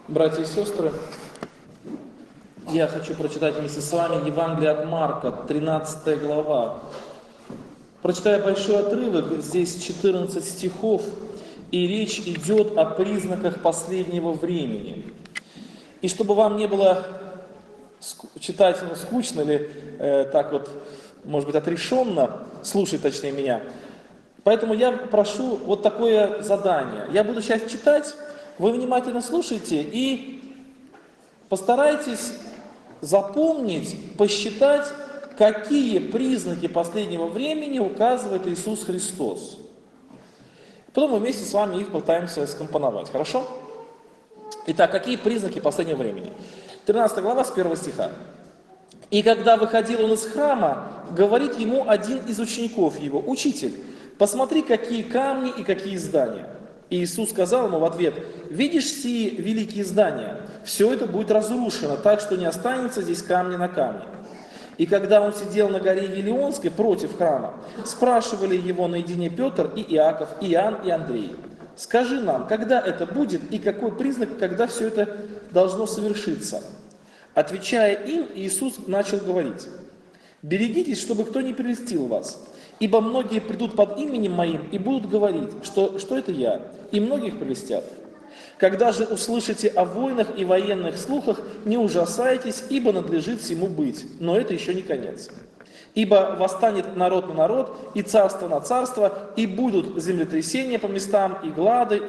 Братья и сестры, я хочу прочитать вместе с вами Евангелие от Марка, 13 глава. Прочитаю большой отрывок, здесь 14 стихов, и речь идет о признаках последнего времени. И чтобы вам не было читать скучно или так вот, может быть, отрешенно, слушать точнее меня, поэтому я прошу вот такое задание. Я буду сейчас читать, вы внимательно слушайте и постарайтесь запомнить, посчитать, какие признаки последнего времени указывает Иисус Христос. Потом мы вместе с вами их пытаемся скомпоновать. Хорошо? Итак, какие признаки последнего времени? 13 глава с 1 стиха. «И когда выходил он из храма, говорит ему один из учеников его: Учитель, посмотри, какие камни и какие здания». И Иисус сказал ему в ответ: «Видишь сии великие здания? Все это будет разрушено, так что не останется здесь камня на камне». И когда он сидел на горе Елеонской против храма, спрашивали его наедине Петр и Иаков, Иоанн и Андрей: «Скажи нам, когда это будет и какой признак, когда все это должно совершиться?» Отвечая им, Иисус начал говорить: «Берегитесь, чтобы кто не прельстил вас, ибо многие придут под именем Моим и будут говорить, что это я, и многих прельстят. Когда же услышите о войнах и военных слухах, не ужасайтесь, ибо надлежит всему быть, но это еще не конец. Ибо восстанет народ на народ, и царство на царство, и будут землетрясения по местам, и глады,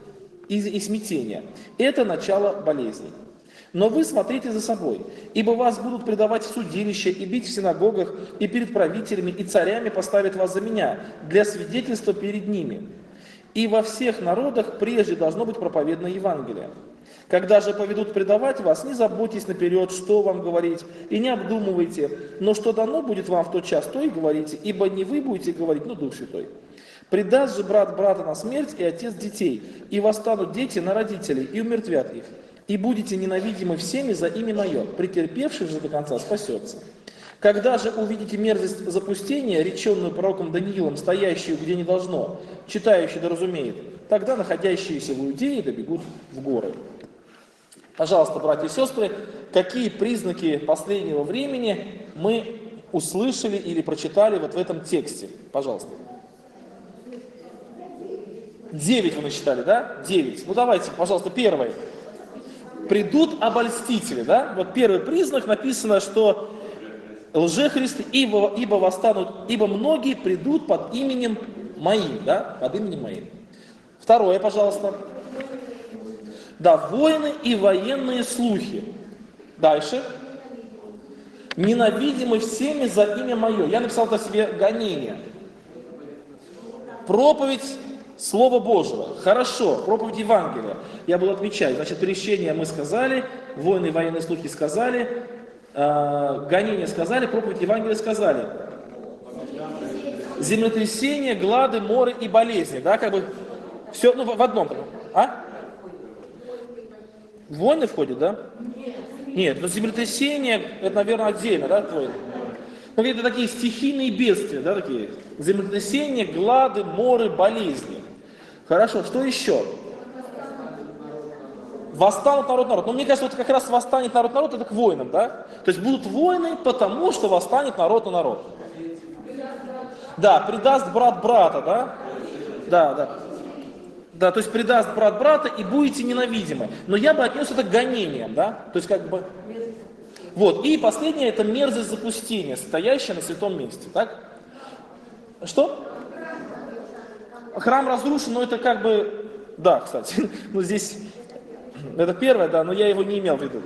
и смятения. Это начало болезней. Но вы смотрите за собой, ибо вас будут предавать в судилище и бить в синагогах, и перед правителями и царями поставят вас за меня, для свидетельства перед ними. И во всех народах прежде должно быть проповедано Евангелие. Когда же поведут предавать вас, не заботьтесь наперед, что вам говорить, и не обдумывайте, но что дано будет вам в тот час, то и говорите, ибо не вы будете говорить, но Дух Святой. Предаст же брат брата на смерть, и отец детей, и восстанут дети на родителей, и умертвят их. И будете ненавидимы всеми за имя Мое, претерпевший же до конца спасется. Когда же увидите мерзость запустения, реченную пророком Даниилом, стоящую где не должно, читающий да разумеет, тогда находящиеся в Иудее добегут в горы». Пожалуйста, братья и сестры, какие признаки последнего времени мы услышали или прочитали вот в этом тексте? Пожалуйста. 9 вы насчитали, да? 9. Ну давайте, пожалуйста, первый. Придут обольстители, да? Вот первый признак написано, что лжехристы, ибо восстанут, ибо многие придут под именем Моим, да? Под именем Моим. Второе, пожалуйста. Да, войны и военные слухи. Дальше. Ненавидимы всеми за имя Мое. Я написал это себе гонение. Проповедь Слова Божьего. Хорошо, проповедь Евангелия. Я буду отмечать. Значит, крещение мы сказали, войны и военные слухи сказали, гонение сказали, проповедь Евангелия сказали. Землетрясения, глады, моры и болезни. Да, как бы все в одном. А? Войны входят, да? Нет, но землетрясения, это, наверное, отдельно, да, войны? Ну, это такие стихийные бедствия, да, такие. Землетрясения, глады, моры, болезни. Хорошо, что еще? Восстанут народ. Но мне кажется, вот как раз восстанет народ, это к войнам, да? То есть будут войны, потому что восстанет народ на народ. Да, предаст брат брата, да? Да. Да, то есть предаст брат брата и будете ненавидимы. Но я бы отнес это к гонениям, да? То есть как бы... Вот, и последнее, это мерзость запустения, стоящая на святом месте, так? Что? Храм разрушен, но это как бы... Да, кстати, ну здесь... Это первое, да, но я его не имел в виду.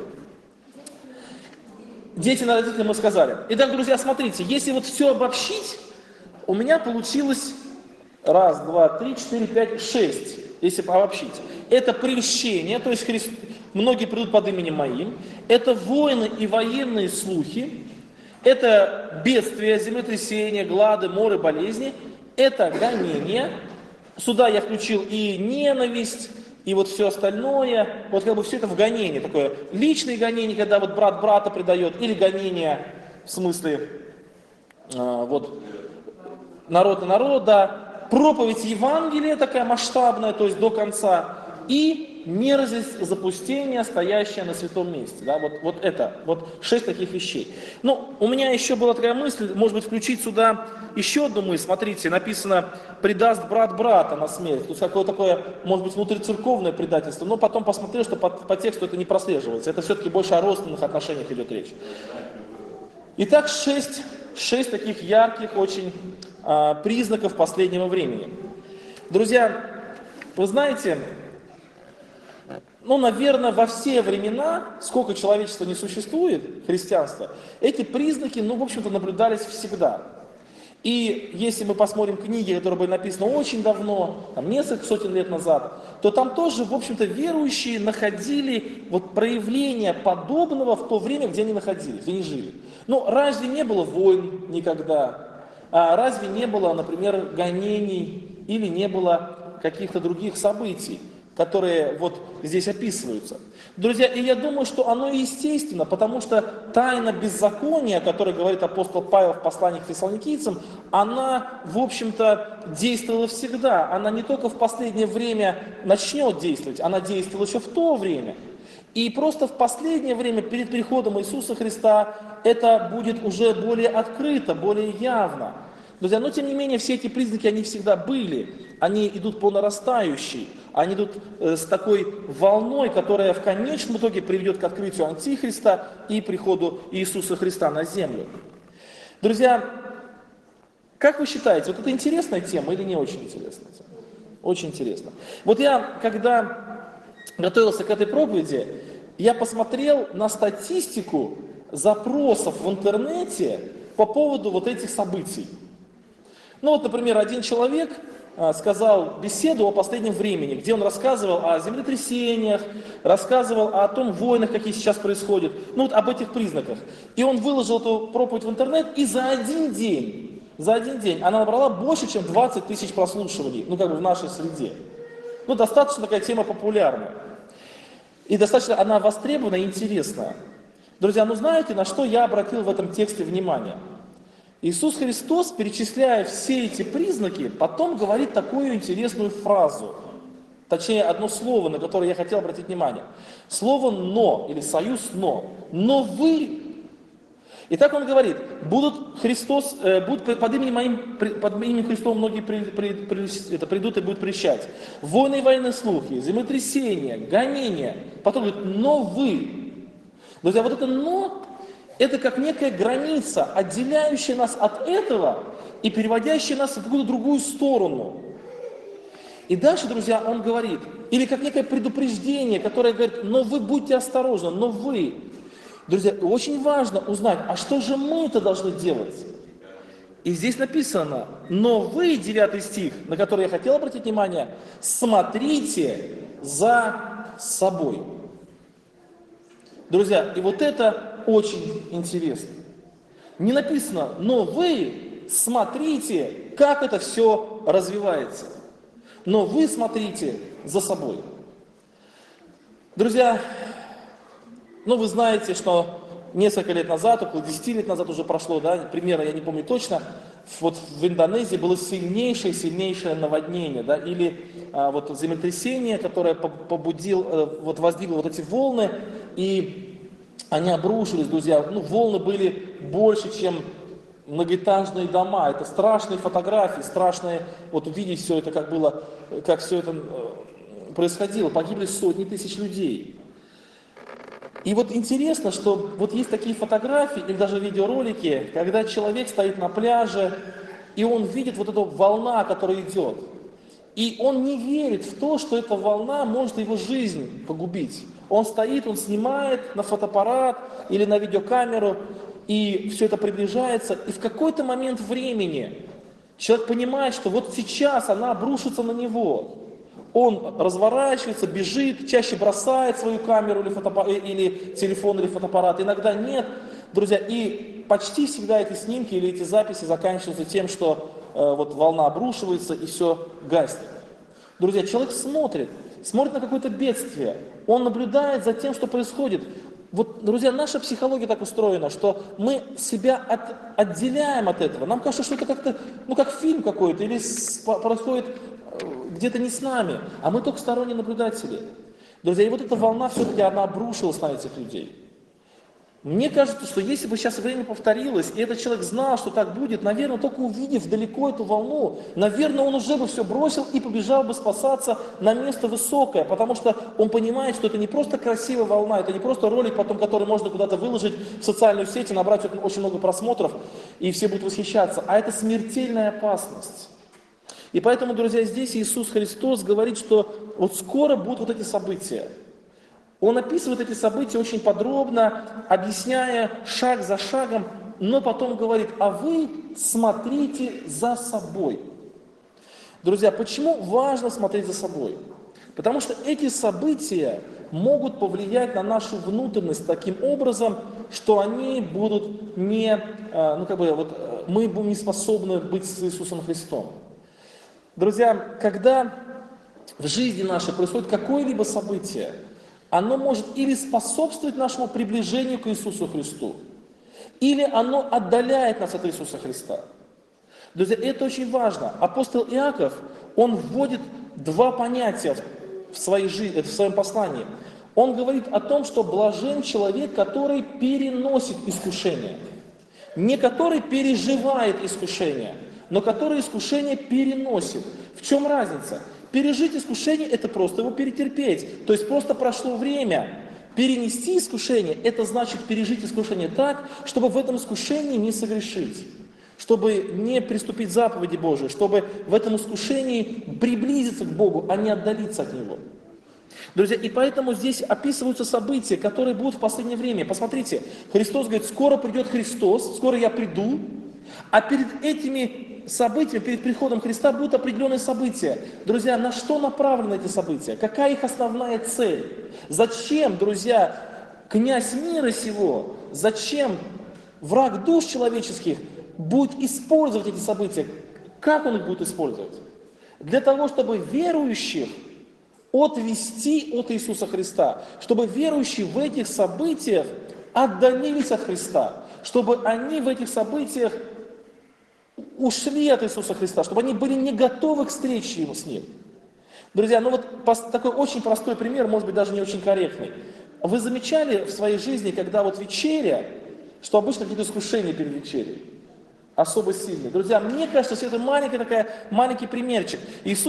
Дети на родителей мы сказали. Итак, друзья, смотрите, если вот все обобщить, у меня получилось 1, 2, 3, 4, 5, 6, если обобщить. Это прельщение, то есть многие придут под именем Моим. Это войны и военные слухи. Это бедствия, землетрясения, глады, моры, болезни. Это гонение. Сюда я включил и ненависть, и вот все остальное. Вот как бы все это в гонении. Такое личное гонение, когда вот брат брата предает, или гонение в смысле вот народ на народ, да. Проповедь Евангелия такая масштабная, то есть до конца. И мерзость запустения, стоящая на святом месте. Да, вот это, вот 6 таких вещей. Ну, у меня еще была такая мысль, может быть, включить сюда еще одну мысль. Смотрите, написано, предаст брат брата на смерть. То есть какое-то такое, может быть, внутрицерковное предательство. Но потом посмотрел, что по тексту это не прослеживается. Это все-таки больше о родственных отношениях идет речь. Итак, 6 таких ярких очень признаков последнего времени. Друзья, вы знаете, ну, наверное, во все времена, сколько человечества не существует, христианства, эти признаки, ну, в общем-то, наблюдались всегда. И если мы посмотрим книги, которые были написаны очень давно, там, несколько сотен лет назад, то там тоже, в общем-то, верующие находили вот проявление подобного в то время, где они находились, где они жили. Ну, разве не было войн никогда? Разве не было, например, гонений или не было каких-то других событий, которые вот здесь описываются? Друзья, и я думаю, что оно естественно, потому что тайна беззакония, о которой говорит апостол Павел в послании к Фессалоникийцам, она, в общем-то, действовала всегда. Она не только в последнее время начнет действовать, она действовала еще в то время. И просто в последнее время, перед приходом Иисуса Христа, это будет уже более открыто, более явно. Друзья, но тем не менее, все эти признаки, они всегда были. Они идут по нарастающей. Они идут с такой волной, которая в конечном итоге приведет к открытию Антихриста и приходу Иисуса Христа на землю. Друзья, как вы считаете, вот это интересная тема или не очень интересная тема? Очень интересно. Вот я, когда готовился к этой проповеди, я посмотрел на статистику запросов в интернете по поводу вот этих событий. Ну вот, например, один человек сказал беседу о последнем времени, где он рассказывал о землетрясениях, рассказывал о том войнах, какие сейчас происходят, ну вот об этих признаках. И он выложил эту проповедь в интернет, и за один день она набрала больше, чем 20 тысяч прослушиваний, ну как бы в нашей среде. Ну достаточно такая тема популярная. И достаточно она востребована и интересная. Друзья, ну знаете, на что я обратил в этом тексте внимание? Иисус Христос, перечисляя все эти признаки, потом говорит такую интересную фразу, точнее одно слово, на которое я хотел обратить внимание. Слово «но» или союз «но вы». Итак, он говорит, будут под именем Христовым многие придут и будут прещать. Войны и военные слухи, землетрясения, гонения. Потом говорит, но вы. Друзья, вот это «но» это как некая граница, отделяющая нас от этого и переводящая нас в какую-то другую сторону. И дальше, друзья, он говорит, или как некое предупреждение, которое говорит, но вы будьте осторожны, но вы. Друзья, очень важно узнать, а что же мы-то должны делать? И здесь написано, но вы, 9 стих, на который я хотел обратить внимание, смотрите за собой. Друзья, и вот это очень интересно. Не написано, но вы смотрите, как это все развивается. Но вы смотрите за собой. Друзья, ну вы знаете, что несколько лет назад, около 10 лет назад уже прошло, да, примерно, я не помню точно, вот в Индонезии было сильнейшее наводнение, да, или вот землетрясение, которое воздвигло вот эти волны, и они обрушились, друзья, ну волны были больше, чем многоэтажные дома, это страшные фотографии, страшные, вот увидеть все это, как все это происходило, погибли сотни тысяч людей. И вот интересно, что вот есть такие фотографии или даже видеоролики, когда человек стоит на пляже, и он видит вот эту волна, которая идет. И он не верит в то, что эта волна может его жизнь погубить. Он стоит, он снимает на фотоаппарат или на видеокамеру, и все это приближается. И в какой-то момент времени человек понимает, что вот сейчас она обрушится на него. Он разворачивается, бежит, чаще бросает свою камеру или телефон, или фотоаппарат. Иногда нет, друзья. И почти всегда эти снимки или эти записи заканчиваются тем, что вот волна обрушивается и все гаснет. Друзья, человек смотрит на какое-то бедствие. Он наблюдает за тем, что происходит. Вот, друзья, наша психология так устроена, что мы себя отделяем от этого. Нам кажется, что это как-то, ну как фильм какой-то, или происходит где-то не с нами, а мы только сторонние наблюдатели. Друзья, и вот эта волна все-таки, она обрушилась на этих людей. Мне кажется, что если бы сейчас время повторилось, и этот человек знал, что так будет, наверное, только увидев далеко эту волну, наверное, он уже бы все бросил и побежал бы спасаться на место высокое, потому что он понимает, что это не просто красивая волна, это не просто ролик, потом, который можно куда-то выложить в социальную сеть и набрать очень много просмотров, и все будут восхищаться, а это смертельная опасность. И поэтому, друзья, здесь Иисус Христос говорит, что вот скоро будут вот эти события. Он описывает эти события очень подробно, объясняя шаг за шагом, но потом говорит, а вы смотрите за собой. Друзья, почему важно смотреть за собой? Потому что эти события могут повлиять на нашу внутренность таким образом, что они будут мы будем не способны быть с Иисусом Христом. Друзья, когда в жизни нашей происходит какое-либо событие, оно может или способствовать нашему приближению к Иисусу Христу, или оно отдаляет нас от Иисуса Христа. Друзья, это очень важно. Апостол Иаков, он вводит два понятия в своей жизни, в своем послании. Он говорит о том, что блажен человек, который переносит искушение. Не который переживает искушение, но который искушение переносит. В чем разница? Пережить искушение – это просто его перетерпеть. То есть просто прошло время. Перенести искушение – это значит пережить искушение так, чтобы в этом искушении не согрешить. Чтобы не приступить к заповеди Божией, чтобы в этом искушении приблизиться к Богу, а не отдалиться от Него. Друзья, и поэтому здесь описываются события, которые будут в последнее время. Посмотрите, Христос говорит, скоро придет Христос, скоро я приду, а перед этими событиями, перед приходом Христа будут определенные события. Друзья, на что направлены эти события? Какая их основная цель? Зачем, друзья, князь мира сего, зачем враг душ человеческих будет использовать эти события? Как он их будет использовать? Для того, чтобы верующих отвести от Иисуса Христа, чтобы верующие в этих событиях отдалились от Христа, чтобы они в этих событиях ушли от Иисуса Христа, чтобы они были не готовы к встрече с Ним. Друзья, такой очень простой пример, может быть, даже не очень корректный. Вы замечали в своей жизни, когда вечеря, что обычно какие-то искушения перед вечерей? Особо сильный. Друзья, мне кажется, что это маленький примерчик.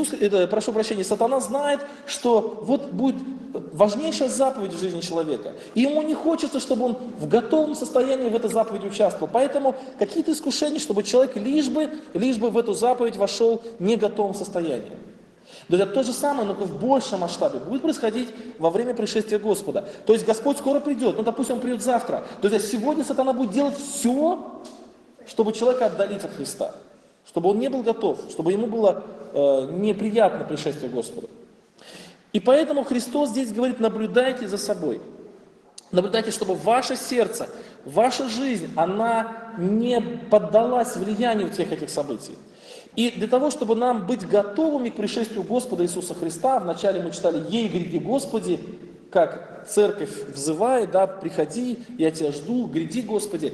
Сатана знает, что будет важнейшая заповедь в жизни человека. И ему не хочется, чтобы он в готовом состоянии в этой заповеди участвовал. Поэтому какие-то искушения, чтобы человек лишь бы в эту заповедь вошел не в готовом состоянии. Друзья, то же самое, но в большем масштабе будет происходить во время пришествия Господа. То есть Господь скоро придет, допустим, Он придет завтра. Друзья, сегодня сатана будет делать все, чтобы человека отдалить от Христа, чтобы он не был готов, чтобы ему было неприятно пришествие Господа. И поэтому Христос здесь говорит, наблюдайте за собой. Наблюдайте, чтобы ваше сердце, ваша жизнь, она не поддалась влиянию всех этих событий. И для того, чтобы нам быть готовыми к пришествию Господа Иисуса Христа, вначале мы читали «Ей гряди, Господи», как церковь взывает, приходи, я тебя жду, гряди, Господи,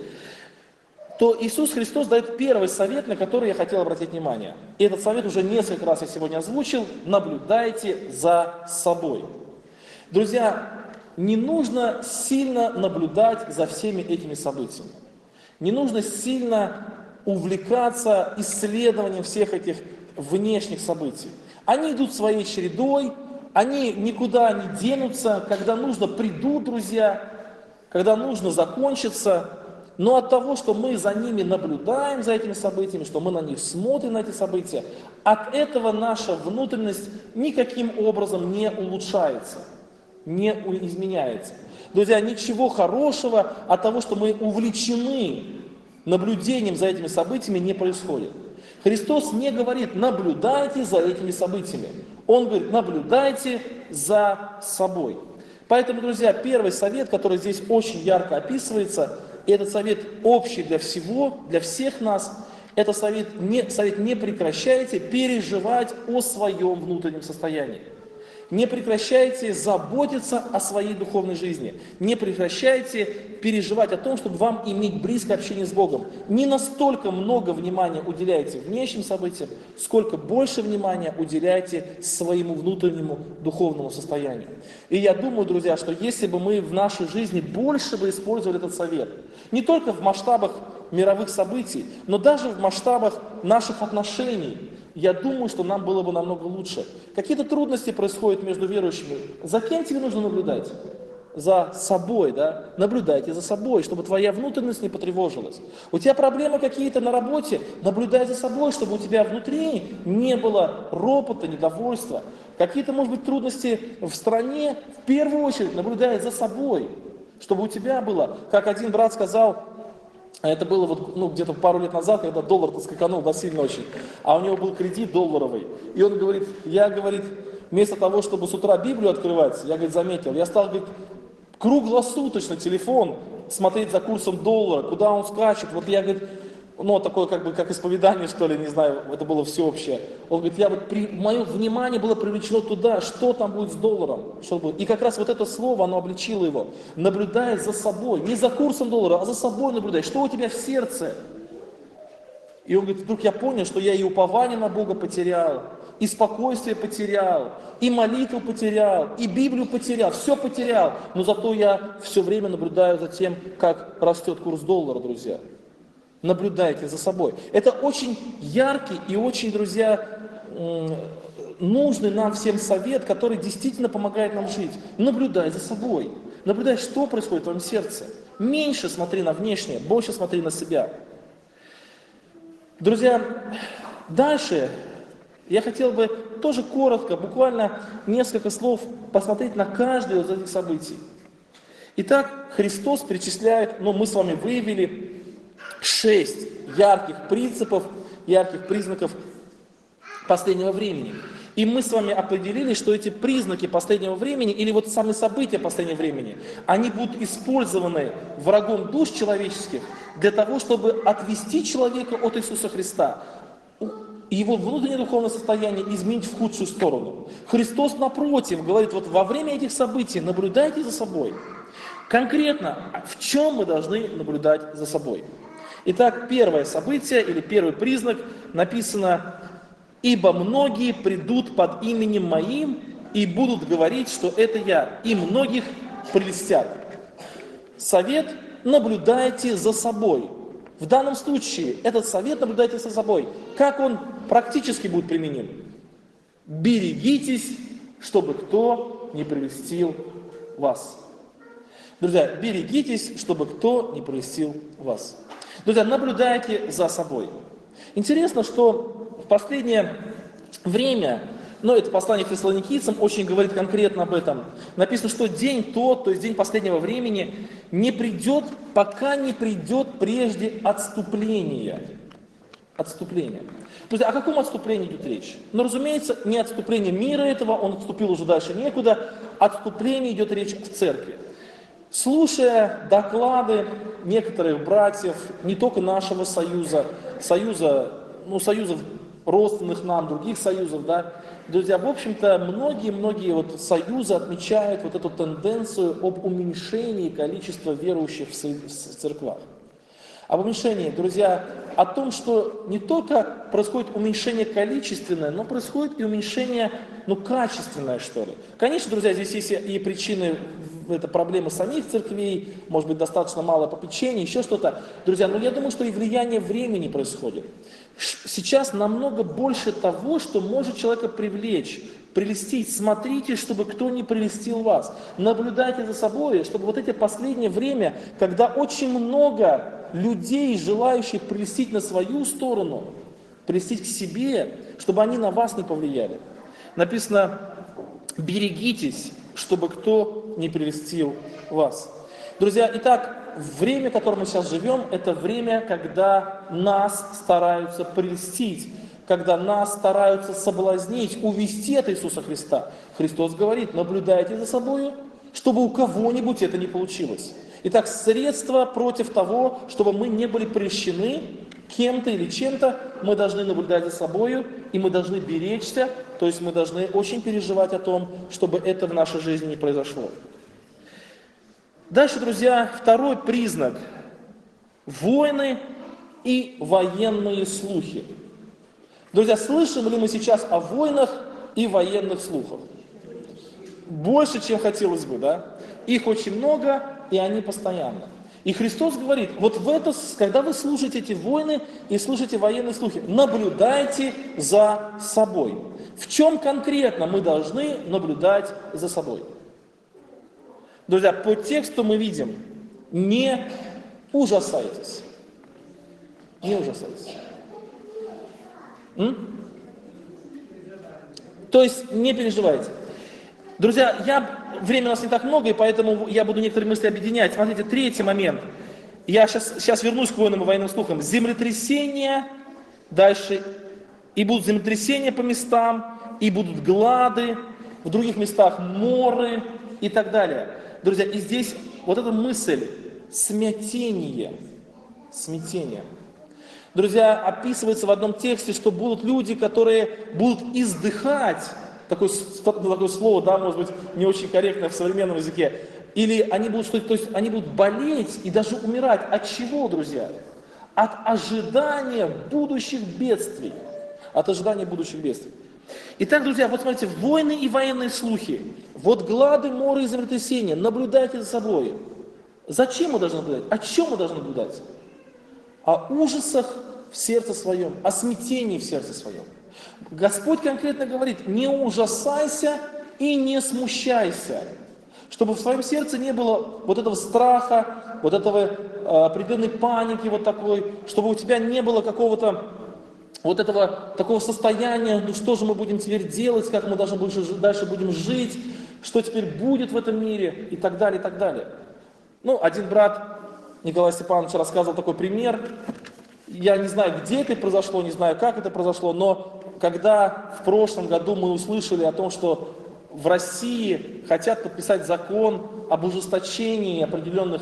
то Иисус Христос дает первый совет, на который я хотел обратить внимание. И этот совет уже несколько раз я сегодня озвучил. Наблюдайте за собой. Друзья, не нужно сильно наблюдать за всеми этими событиями. Не нужно сильно увлекаться исследованием всех этих внешних событий. Они идут своей чередой, они никуда не денутся. Когда нужно, придут, друзья. Когда нужно, закончатся. Но от того, что мы за ними наблюдаем, за этими событиями, что мы на них смотрим, на эти события, от этого наша внутренность никаким образом не улучшается, не изменяется. Друзья, ничего хорошего от того, что мы увлечены наблюдением за этими событиями, не происходит. Христос не говорит, наблюдайте за этими событиями. Он говорит, наблюдайте за собой. Поэтому, друзья, первый совет, который здесь очень ярко описывается, и этот совет общий для всех нас, это совет не прекращайте переживать о своем внутреннем состоянии. Не прекращайте заботиться о своей духовной жизни. Не прекращайте переживать о том, чтобы вам иметь близкое общение с Богом. Не настолько много внимания уделяйте внешним событиям, сколько больше внимания уделяйте своему внутреннему духовному состоянию. И я думаю, друзья, что если бы мы в нашей жизни больше бы использовали этот совет, не только в масштабах мировых событий, но даже в масштабах наших отношений, я думаю, что нам было бы намного лучше. Какие-то трудности происходят между верующими. За кем тебе нужно наблюдать? За собой, да? Наблюдайте за собой, чтобы твоя внутренность не потревожилась. У тебя проблемы какие-то на работе, наблюдай за собой, чтобы у тебя внутри не было ропота, недовольства. Какие-то, может быть, трудности в стране, в первую очередь наблюдай за собой, чтобы у тебя было, как один брат сказал, это было вот, где-то пару лет назад, когда доллар-то скаканул, да, сильно очень, а у него был кредит долларовый. И он говорит, вместо того, чтобы с утра Библию открывать, я, говорит, заметил, я стал, говорит, круглосуточно телефон смотреть за курсом доллара, куда он скачет. Вот я, говорит, такое как исповедание, что ли, не знаю, это было всеобщее. Он говорит, мое внимание было привлечено туда, что там будет с долларом. Что будет. И как раз вот это слово, оно обличило его. Наблюдай за собой, не за курсом доллара, а за собой наблюдай, что у тебя в сердце. И он говорит, вдруг я понял, что я и упование на Бога потерял, и спокойствие потерял, и молитву потерял, и Библию потерял, все потерял. Но зато я все время наблюдаю за тем, как растет курс доллара, друзья. Наблюдайте за собой. Это очень яркий и очень, друзья, нужный нам всем совет, который действительно помогает нам жить. Наблюдай за собой. Наблюдай, что происходит в твоем сердце. Меньше смотри на внешнее, больше смотри на себя. Друзья, дальше я хотел бы тоже коротко, буквально несколько слов посмотреть на каждое из этих событий. Итак, Христос перечисляет, мы с вами выявили 6 ярких принципов, ярких признаков последнего времени. И мы с вами определили, что эти признаки последнего времени, или вот сами события последнего времени, они будут использованы врагом душ человеческих для того, чтобы отвести человека от Иисуса Христа, и его внутреннее духовное состояние изменить в худшую сторону. Христос, напротив, говорит, вот во время этих событий наблюдайте за собой. Конкретно, в чем мы должны наблюдать за собой? Итак, первое событие или первый признак написано: «Ибо многие придут под именем Моим и будут говорить, что это Я, и многих прельстят». Совет: наблюдайте за собой. В данном случае этот совет наблюдайте за собой. Как он практически будет применим? Берегитесь, чтобы кто не прельстил вас. Друзья, берегитесь, чтобы кто не прельстил вас. Друзья, наблюдайте за собой. Интересно, что в последнее время, это послание к фессалоникийцам очень говорит конкретно об этом. Написано, что день тот, то есть день последнего времени, не придет, пока не придет прежде отступление. Отступление. Друзья, о каком отступлении идет речь? Разумеется, не отступление мира этого, он отступил уже дальше некуда, отступление идет речь в церкви. Слушая доклады некоторых братьев, не только нашего союзов родственных нам, других союзов, да, друзья, в общем-то, многие союзы отмечают эту тенденцию об уменьшении количества верующих в церквах. Об уменьшении, друзья, о том, что не только происходит уменьшение количественное, но происходит и уменьшение, качественное, что ли. Конечно, друзья, здесь есть и причины, это проблемы самих церквей, может быть, достаточно мало попечения, еще что-то. Друзья, я думаю, что и влияние времени происходит. Сейчас намного больше того, что может человека привлечь, прелестить. Смотрите, чтобы кто не прелестил вас. Наблюдайте за собой, чтобы эти последнее время, когда очень много людей, желающих прелестить на свою сторону, прелестить к себе, чтобы они на вас не повлияли. Написано: берегитесь, чтобы кто не прелестил вас. Друзья, итак, время, в котором мы сейчас живем, это время, когда нас стараются прельстить, когда нас стараются соблазнить, увести от Иисуса Христа. Христос говорит: наблюдайте за собой, чтобы у кого-нибудь это не получилось. Итак, средство против того, чтобы мы не были прельщены кем-то или чем-то, мы должны наблюдать за собой, и мы должны беречься, то есть мы должны очень переживать о том, чтобы это в нашей жизни не произошло. Дальше, друзья, второй признак. Войны и военные слухи. Друзья, слышим ли мы сейчас о войнах и военных слухах? Больше, чем хотелось бы, да? Их очень много, и они постоянно. И Христос говорит, вот в это, когда вы слушаете эти войны и слушаете военные слухи, наблюдайте за собой. В чем конкретно мы должны наблюдать за собой? Друзья, по тексту мы видим, не ужасайтесь. Не ужасайтесь. То есть не переживайте. Друзья, времени у нас не так много, и поэтому я буду некоторые мысли объединять. Смотрите, третий момент. Я сейчас вернусь к войнам и военным слухам. Землетрясения, дальше, и будут землетрясения по местам, и будут глады, в других местах моры и так далее. Друзья, и здесь вот эта мысль, смятение. Друзья, описывается в одном тексте, что будут люди, которые будут издыхать, такое слово, да, может быть, не очень корректное в современном языке, или они будут, то есть они будут болеть и даже умирать. От чего, друзья? От ожидания будущих бедствий. От ожидания будущих бедствий. Итак, друзья, вот смотрите, войны и военные слухи, вот глады, моры и землетрясения, наблюдайте за собой. Зачем мы должны наблюдать? О чем мы должны наблюдать? О ужасах в сердце своем, о смятении в сердце своем. Господь конкретно говорит, не ужасайся и не смущайся, чтобы в своем сердце не было вот этого страха, вот этого определенной паники вот такой, чтобы у тебя не было какого-то вот этого такого состояния, ну что же мы будем теперь делать, как мы дальше будем жить, что теперь будет в этом мире и так далее, и так далее. Ну, один брат, Николай Степанович, рассказывал такой пример. Я не знаю, где это произошло, не знаю, как это произошло, но когда в прошлом году мы услышали о том, что в России хотят подписать закон об ужесточении определенных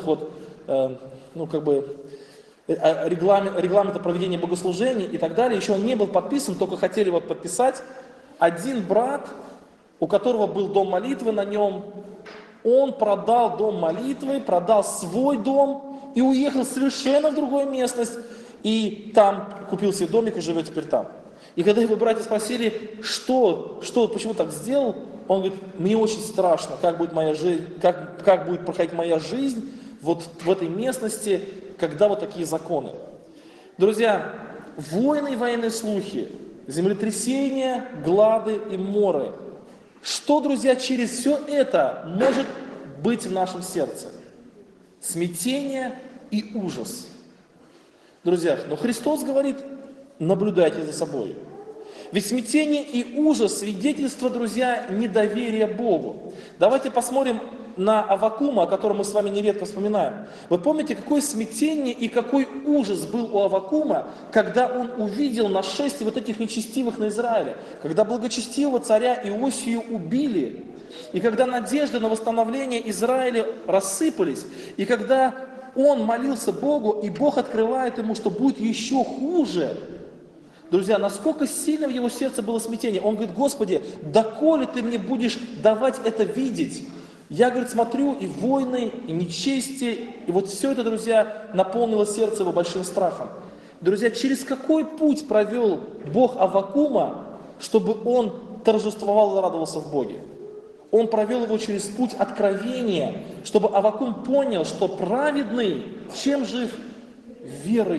регламента проведения богослужений и так далее, еще он не был подписан, только хотели подписать. Один брат, у которого был дом молитвы на нем, он продал дом молитвы, продал свой дом и уехал совершенно в другую местность, и там купил себе домик и живет теперь там. И когда его братья спросили, почему так сделал, он говорит, мне очень страшно, как будет моя жизнь, как будет проходить моя жизнь вот в этой местности, когда вот такие законы. Друзья, войны и военные слухи, землетрясения, глады и моры. Что, друзья, через все это может быть в нашем сердце? Смятение и ужас. Друзья, но Христос говорит, наблюдайте за собой. Ведь смятение и ужас свидетельство, друзья, недоверия Богу. Давайте посмотрим на Аввакума, о котором мы с вами нередко вспоминаем. Вы помните, какое смятение и какой ужас был у Аввакума, когда он увидел нашествие вот этих нечестивых на Израиле, когда благочестивого царя Иосию убили, и когда надежды на восстановление Израиля рассыпались, и когда он молился Богу, и Бог открывает ему, что будет еще хуже. Друзья, насколько сильно в его сердце было смятение. Он говорит, Господи, доколе ты мне будешь давать это видеть? Я, говорит, смотрю, и войны, и нечестие, и вот все это, друзья, наполнило сердце его большим страхом. Друзья, через какой путь провел Бог Аввакума, чтобы он торжествовал и радовался в Боге? Он провел его через путь откровения, чтобы Аввакум понял, что праведный чем жив? Верою.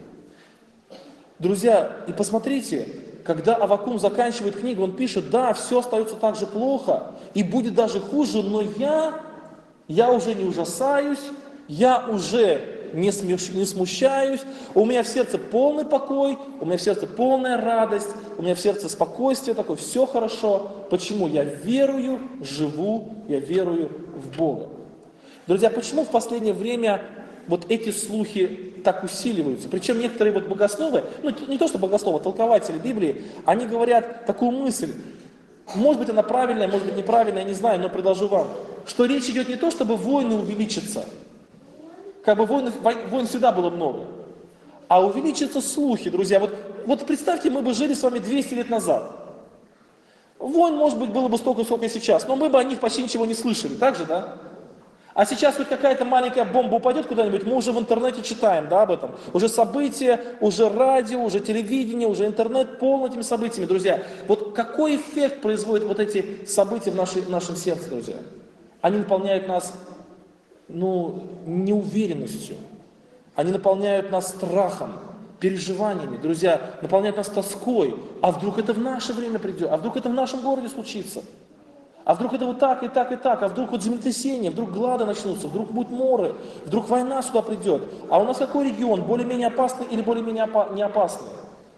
Друзья, и посмотрите, когда Аввакум заканчивает книгу, он пишет, да, все остается так же плохо, и будет даже хуже, но я уже не ужасаюсь, я уже не смущаюсь, у меня в сердце полный покой, у меня в сердце полная радость, у меня в сердце спокойствие такое, все хорошо. Почему? Я верую, живу, я верую в Бога. Друзья, почему в последнее время вот эти слухи так усиливаются? Причем некоторые богословы, не то что богословы, толкователи Библии, они говорят такую мысль, может быть она правильная, может быть неправильная, я не знаю, но предложу вам, что речь идет не то, чтобы войны увеличатся, как бы войн всегда было много, а увеличатся слухи, друзья. Вот представьте, мы бы жили с вами 200 лет назад. Войн, может быть, было бы столько, сколько и сейчас, но мы бы о них почти ничего не слышали, так же, да? А сейчас хоть какая-то маленькая бомба упадет куда-нибудь, мы уже в интернете читаем, да, об этом. Уже события, уже радио, уже телевидение, уже интернет полон этими событиями, друзья. Вот какой эффект производят вот эти события в нашем сердце, друзья? Они наполняют нас, неуверенностью. Они наполняют нас страхом, переживаниями, друзья, наполняют нас тоской. А вдруг это в наше время придет? А вдруг это в нашем городе случится? А вдруг это вот так и так и так? А вдруг вот землетрясение, вдруг глады начнутся, вдруг будут моры, вдруг война сюда придет? А у нас какой регион? Более-менее опасный или более-менее не опасный?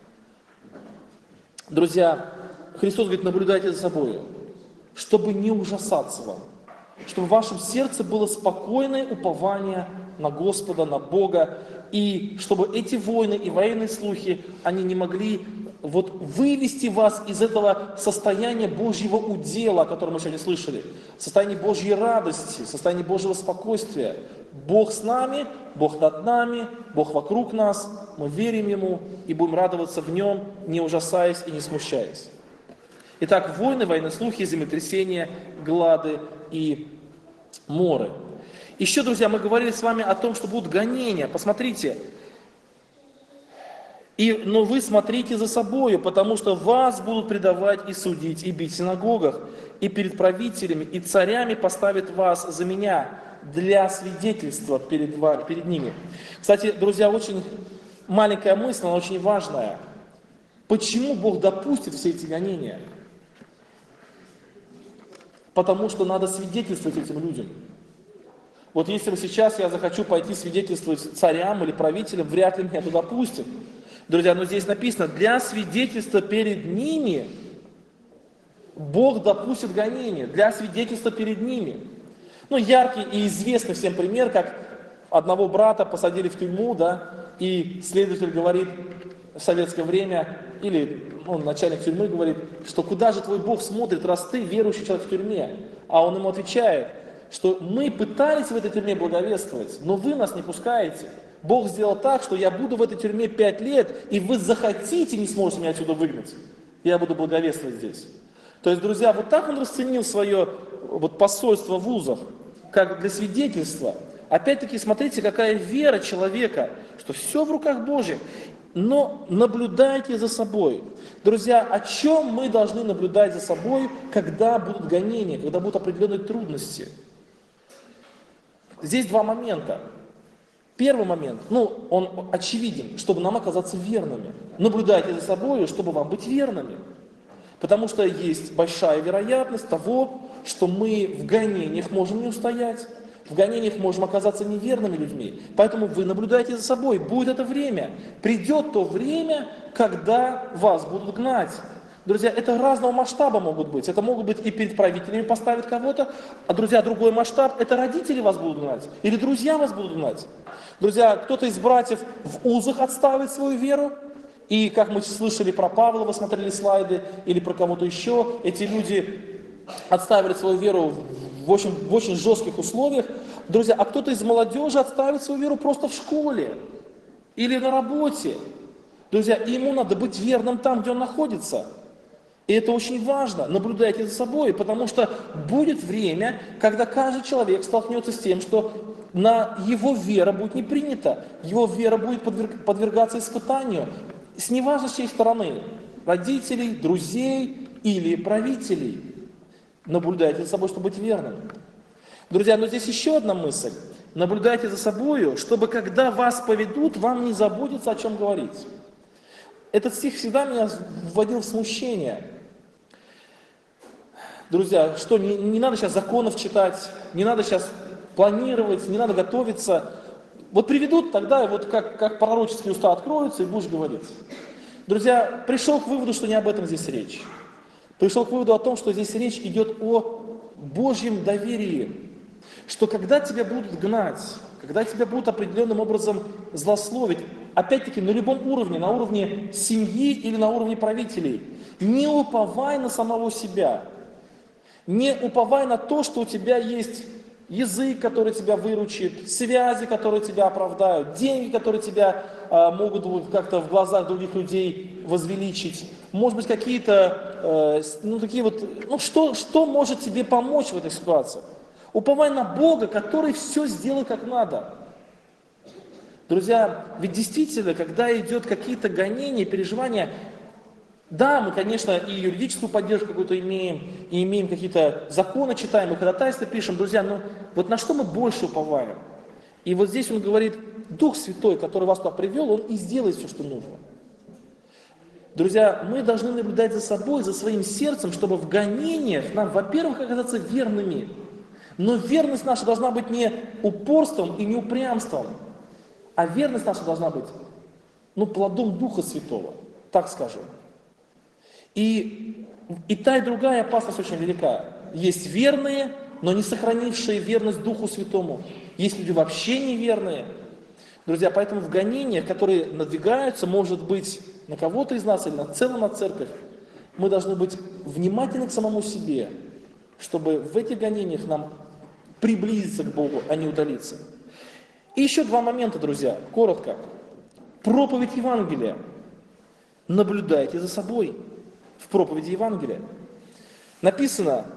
Друзья, Христос говорит, наблюдайте за собой, чтобы не ужасаться вам, чтобы в вашем сердце было спокойное упование на Господа, на Бога, и чтобы эти войны и военные слухи, они не могли вывести вас из этого состояния Божьего удела, о котором мы сегодня слышали, состояние Божьей радости, состояние Божьего спокойствия. Бог с нами, Бог над нами, Бог вокруг нас, мы верим Ему и будем радоваться в Нем, не ужасаясь и не смущаясь. Итак, войны, военные слухи, землетрясения, глады и моры. Еще, друзья, мы говорили с вами о том, что будут гонения. Посмотрите. Но вы смотрите за собою, потому что вас будут предавать и судить, и бить в синагогах, и перед правителями, и царями поставят вас за меня для свидетельства перед ними. Кстати, друзья, очень маленькая мысль, она очень важная. Почему Бог допустит все эти гонения? Потому что надо свидетельствовать этим людям. Вот если бы сейчас я захочу пойти свидетельствовать царям или правителям, вряд ли меня туда пустят. Друзья, но здесь написано, для свидетельства перед ними Бог допустит гонения, для свидетельства перед ними. Яркий и известный всем пример, как одного брата посадили в тюрьму, да, и следователь говорит в советское время, или начальник тюрьмы говорит, что куда же твой Бог смотрит, раз ты верующий человек в тюрьме? А он ему отвечает, что мы пытались в этой тюрьме благовествовать, но вы нас не пускаете. Бог сделал так, что я буду в этой тюрьме 5 лет, и вы захотите, не сможете меня отсюда выгнать. Я буду благовествовать здесь. То есть, друзья, вот так он расценил свое посольство в вузах, как для свидетельства. Опять-таки, смотрите, какая вера человека, что все в руках Божьих. Но наблюдайте за собой. Друзья, о чем мы должны наблюдать за собой, когда будут гонения, когда будут определенные трудности? Здесь два момента. Первый момент, он очевиден, чтобы нам оказаться верными. Наблюдайте за собой, чтобы вам быть верными. Потому что есть большая вероятность того, что мы в гонениях можем не устоять. В гонениях можем оказаться неверными людьми. Поэтому вы наблюдайте за собой. Будет это время. Придет то время, когда вас будут гнать. Друзья, это разного масштаба могут быть. Это могут быть и перед правителями поставят кого-то. А, друзья, другой масштаб, это родители вас будут гнать. Или друзья вас будут гнать. Друзья, кто-то из братьев в узах отставит свою веру. И как мы слышали про Павла, вы смотрели слайды, или про кого-то еще, эти люди отставили свою веру в очень жестких условиях. Друзья, а кто-то из молодежи отставит свою веру просто в школе или на работе. Друзья, и ему надо быть верным там, где он находится. И это очень важно. Наблюдайте за собой, потому что будет время, когда каждый человек столкнется с тем, что его вера будет не принята, его вера будет подвергаться испытанию. Неважно, с чьей стороны, родителей, друзей или правителей. Наблюдайте за собой, чтобы быть верным. Друзья, но здесь еще одна мысль. Наблюдайте за собой, чтобы когда вас поведут, вам не заботиться, о чем говорить. Этот стих всегда меня вводил в смущение. Друзья, что, не надо сейчас законов читать, не надо сейчас планировать, не надо готовиться. Вот приведут, тогда как пророческие уста откроются, и будешь говорить. Друзья, пришел к выводу, что не об этом здесь речь. Пришел к выводу о том, что здесь речь идет о Божьем доверии. Что когда тебя будут гнать, когда тебя будут определенным образом злословить, опять-таки на любом уровне, на уровне семьи или на уровне правителей, не уповай на самого себя. Не уповай на то, что у тебя есть язык, который тебя выручит, связи, которые тебя оправдают, деньги, которые тебя могут как-то в глазах других людей возвеличить. Может быть, какие-то, что может тебе помочь в этой ситуации? Уповай на Бога, который все сделает как надо. Друзья, ведь действительно, когда идет какие-то гонения, переживания, да, мы, конечно, и юридическую поддержку какую-то имеем, и имеем какие-то законы, читаем, и ходатайства пишем. Друзья, вот на что мы больше уповаем? И вот здесь он говорит, Дух Святой, который вас туда привел, он и сделает все, что нужно. Друзья, мы должны наблюдать за собой, за своим сердцем, чтобы в гонениях нам, во-первых, оказаться верными. Но верность наша должна быть не упорством и не упрямством, а верность наша должна быть, плодом Духа Святого, так скажем. И та, и другая опасность очень велика. Есть верные, но не сохранившие верность Духу Святому. Есть люди вообще неверные. Друзья, поэтому в гонениях, которые надвигаются, может быть, на кого-то из нас или на целом на церковь, мы должны быть внимательны к самому себе, чтобы в этих гонениях нам приблизиться к Богу, а не удалиться. И еще два момента, друзья, коротко. Проповедь Евангелия. Наблюдайте за собой в проповеди Евангелия. Написано,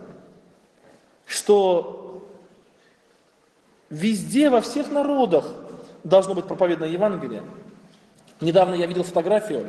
что везде, во всех народах должно быть проповедано Евангелие. Недавно я видел фотографию,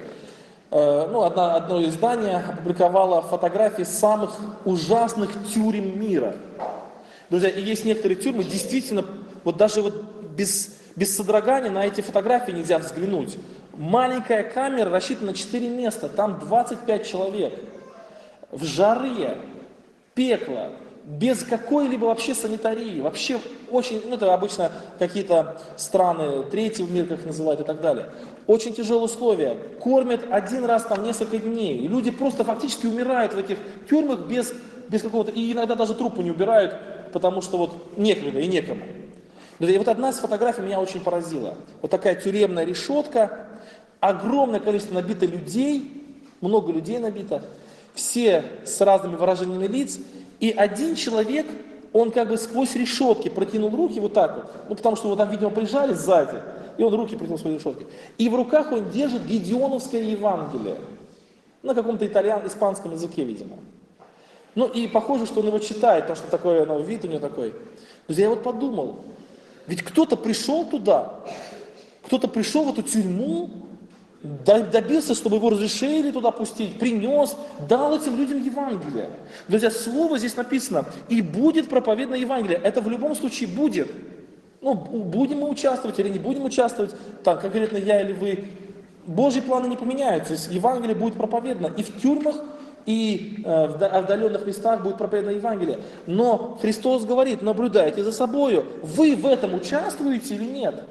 одно издание опубликовало фотографии самых ужасных тюрем мира. Друзья, и есть некоторые тюрьмы, действительно, даже без содрогания на эти фотографии нельзя взглянуть. Маленькая камера рассчитана на 4 места, там 25 человек. В жаре, пекло, без какой-либо вообще санитарии. Вообще очень, это обычно какие-то страны третьего мира, как их называют, и так далее. Очень тяжелые условия. Кормят один раз там несколько дней. И люди просто фактически умирают в этих тюрьмах без какого-то... И иногда даже трупы не убирают, потому что некогда и некому. И одна из фотографий меня очень поразила. Вот такая тюремная решетка, огромное количество набито людей, много людей набито, все с разными выражениями лиц, и один человек, он как бы сквозь решетки протянул руки вот так вот, потому что его там, видимо, прижали сзади, и он руки протянул сквозь решетки. И в руках он держит Гедеоновское Евангелие, на каком-то испанском языке, видимо. И похоже, что он его читает, потому что такой вид у него такой. Друзья, я подумал, ведь кто-то пришел туда, кто-то пришел в эту тюрьму, добился, чтобы его разрешили туда пустить, принес, дал этим людям Евангелие. Друзья, слово здесь написано, и будет проповедано Евангелие. Это в любом случае будет. Будем мы участвовать или не будем участвовать, конкретно я или вы, Божьи планы не поменяются. Евангелие будет проповедано и в тюрьмах, и в отдаленных местах будет проповедано Евангелие. Но Христос говорит, наблюдайте за собою, вы в этом участвуете или нет?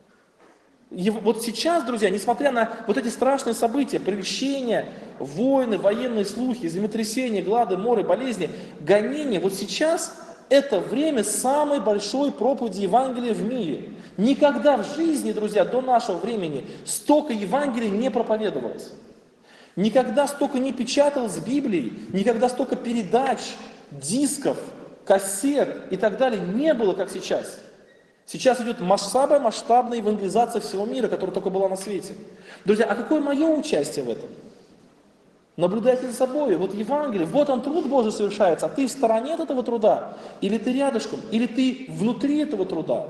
И вот сейчас, друзья, несмотря на эти страшные события, прельщения, войны, военные слухи, землетрясения, глады, моры, болезни, гонения, сейчас это время самой большой проповеди Евангелия в мире. Никогда в жизни, друзья, до нашего времени столько Евангелия не проповедовалось. Никогда столько не печаталось Библии, никогда столько передач, дисков, кассет и так далее не было, как сейчас. Сейчас идет масштабная евангелизация всего мира, которая только была на свете. Друзья, а какое мое участие в этом? Наблюдайте за собой. Евангелие, он труд Божий совершается, а ты в стороне от этого труда, или ты рядышком, или ты внутри этого труда.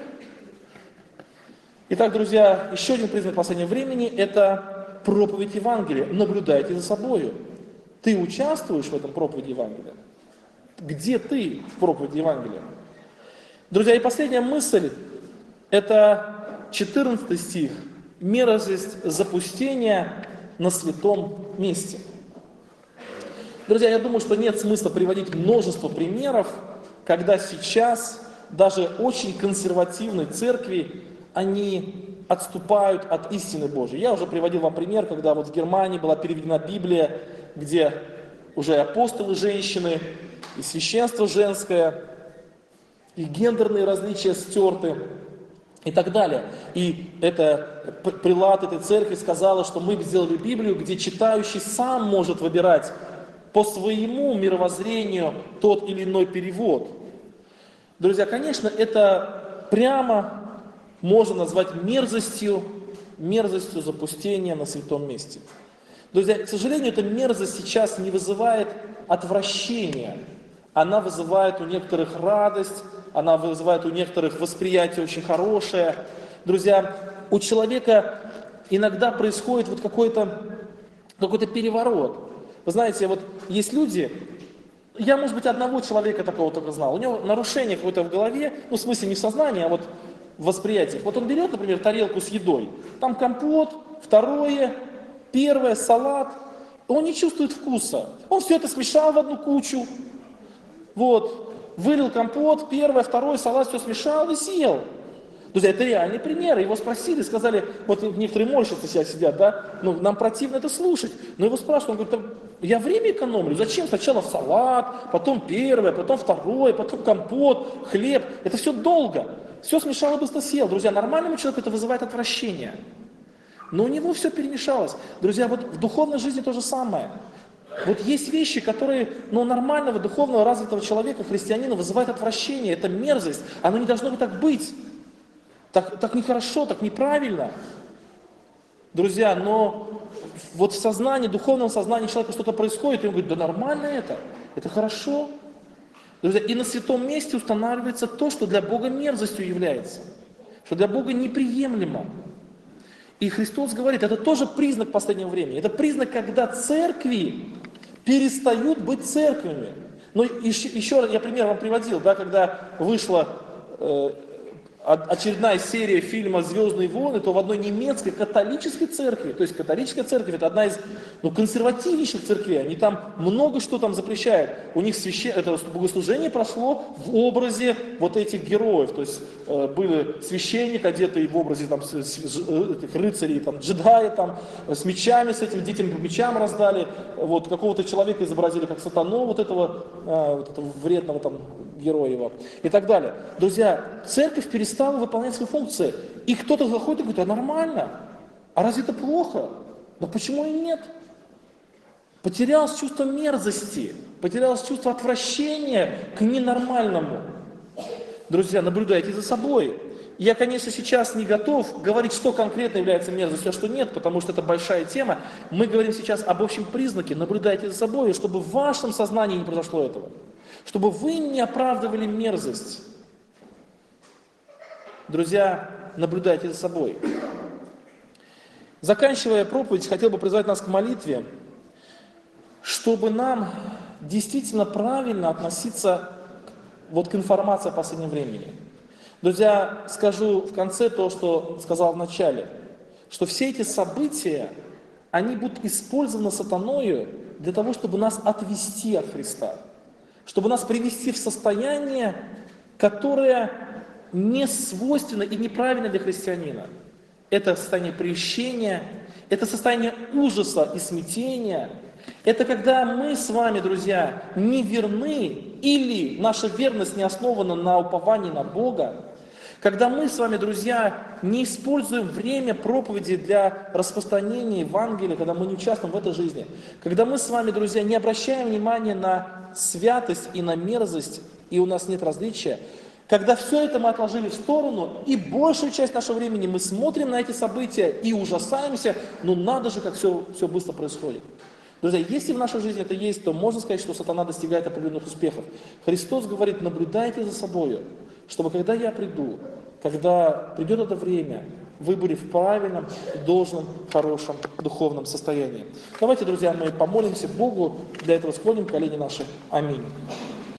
Итак, друзья, еще один признак последнего времени – это проповедь Евангелия. Наблюдайте за собой. Ты участвуешь в этом проповеди Евангелия? Где ты в проповеди Евангелия? Друзья, и последняя мысль – это 14 стих. Мерзость запустения на святом месте. Друзья, я думаю, что нет смысла приводить множество примеров, когда сейчас даже очень консервативные церкви, они отступают от истины Божьей. Я уже приводил вам пример, когда в Германии была переведена Библия, где уже апостолы женщины, и священство женское, и гендерные различия стерты, и так далее. И прилад этой церкви сказала, что мы сделали Библию, где читающий сам может выбирать по своему мировоззрению тот или иной перевод. Друзья, конечно, это прямо можно назвать мерзостью запустения на святом месте. Друзья, к сожалению, эта мерзость сейчас не вызывает отвращения. Она вызывает у некоторых радость, она вызывает у некоторых восприятие очень хорошее. Друзья, у человека иногда происходит вот какой-то переворот. Вы знаете, вот есть люди, я, может быть, одного человека такого только знал, у него нарушение какое-то в голове, ну, в смысле не в сознании, а вот в восприятии. Вот он берет, например, тарелку с едой, там компот, второе, первое, салат, он не чувствует вкуса. Он все это смешал в одну кучу, вот, вылил компот, первое, второе, салат, все смешал и съел. Друзья, это реальный пример. Его спросили, сказали, вот некоторые морщатся сейчас сидят, да, ну, нам противно это слушать. Но его спрашивают, он говорит, я время экономлю, зачем сначала в салат, потом первое, потом второе, потом компот, хлеб. Это все долго. Все смешал и быстро съел. Друзья, нормальному человеку это вызывает отвращение. Но у него все перемешалось. Друзья, вот в духовной жизни то же самое. Вот есть вещи, которые, ну, нормального, духовного, развитого человека, христианина вызывают отвращение. Это мерзость. Оно не должно так быть. Так нехорошо, так неправильно. Друзья, но вот в сознании, духовном сознании человека что-то происходит, и он говорит, да нормально это хорошо. Друзья, и на святом месте устанавливается то, что для Бога мерзостью является, что для Бога неприемлемо. И Христос говорит, это тоже признак последнего времени. Это признак, когда церкви перестают быть церквями. Но еще раз, я пример вам приводил, да, когда вышла очередная серия фильма «Звездные войны», то в одной немецкой католической церкви, то есть католическая церковь, это одна из консервативнейших церквей, они там много что там запрещают. У них это богослужение прошло в образе вот этих героев, то есть были священники, одетые в образе там, этих рыцарей, там, джедаи, там, с мечами, с этим детям по мечам раздали, вот какого-то человека изобразили как сатану, вот этого вредного там героя его, и так далее. Друзья, церковь перестала выполнять свои функции. И кто-то заходит и говорит, а нормально, а разве это плохо? Да почему и нет? Потерялось чувство мерзости, потерялось чувство отвращения к ненормальному. Друзья, наблюдайте за собой. Я, конечно, сейчас не готов говорить, что конкретно является мерзостью, а что нет, потому что это большая тема. Мы говорим сейчас об общем признаке, наблюдайте за собой, чтобы в вашем сознании не произошло этого. Чтобы вы не оправдывали мерзость. Друзья, наблюдайте за собой. Заканчивая проповедь, хотел бы призвать нас к молитве, чтобы нам действительно правильно относиться вот к информации о последнем времени. Друзья, скажу в конце то, что сказал в начале, что все эти события, они будут использованы сатаною для того, чтобы нас отвести от Христа, чтобы нас привести в состояние, которое не свойственно и неправильно для христианина. Это состояние прельщения, это состояние ужаса и смятения. Это когда мы с вами, друзья, не верны или наша верность не основана на уповании на Бога. Когда мы с вами, друзья, не используем время проповеди для распространения Евангелия, когда мы не участвуем в этой жизни. Когда мы с вами, друзья, не обращаем внимания на святость и на мерзость, и у нас нет различия. Когда все это мы отложили в сторону, и большую часть нашего времени мы смотрим на эти события и ужасаемся, ну надо же, как все быстро происходит. Друзья, если в нашей жизни это есть, то можно сказать, что сатана достигает определенных успехов. Христос говорит, наблюдайте за собой, чтобы когда я приду, когда придет это время, вы были в правильном, должном, хорошем духовном состоянии. Давайте, друзья, мы помолимся Богу, для этого склоним колени наши. Аминь.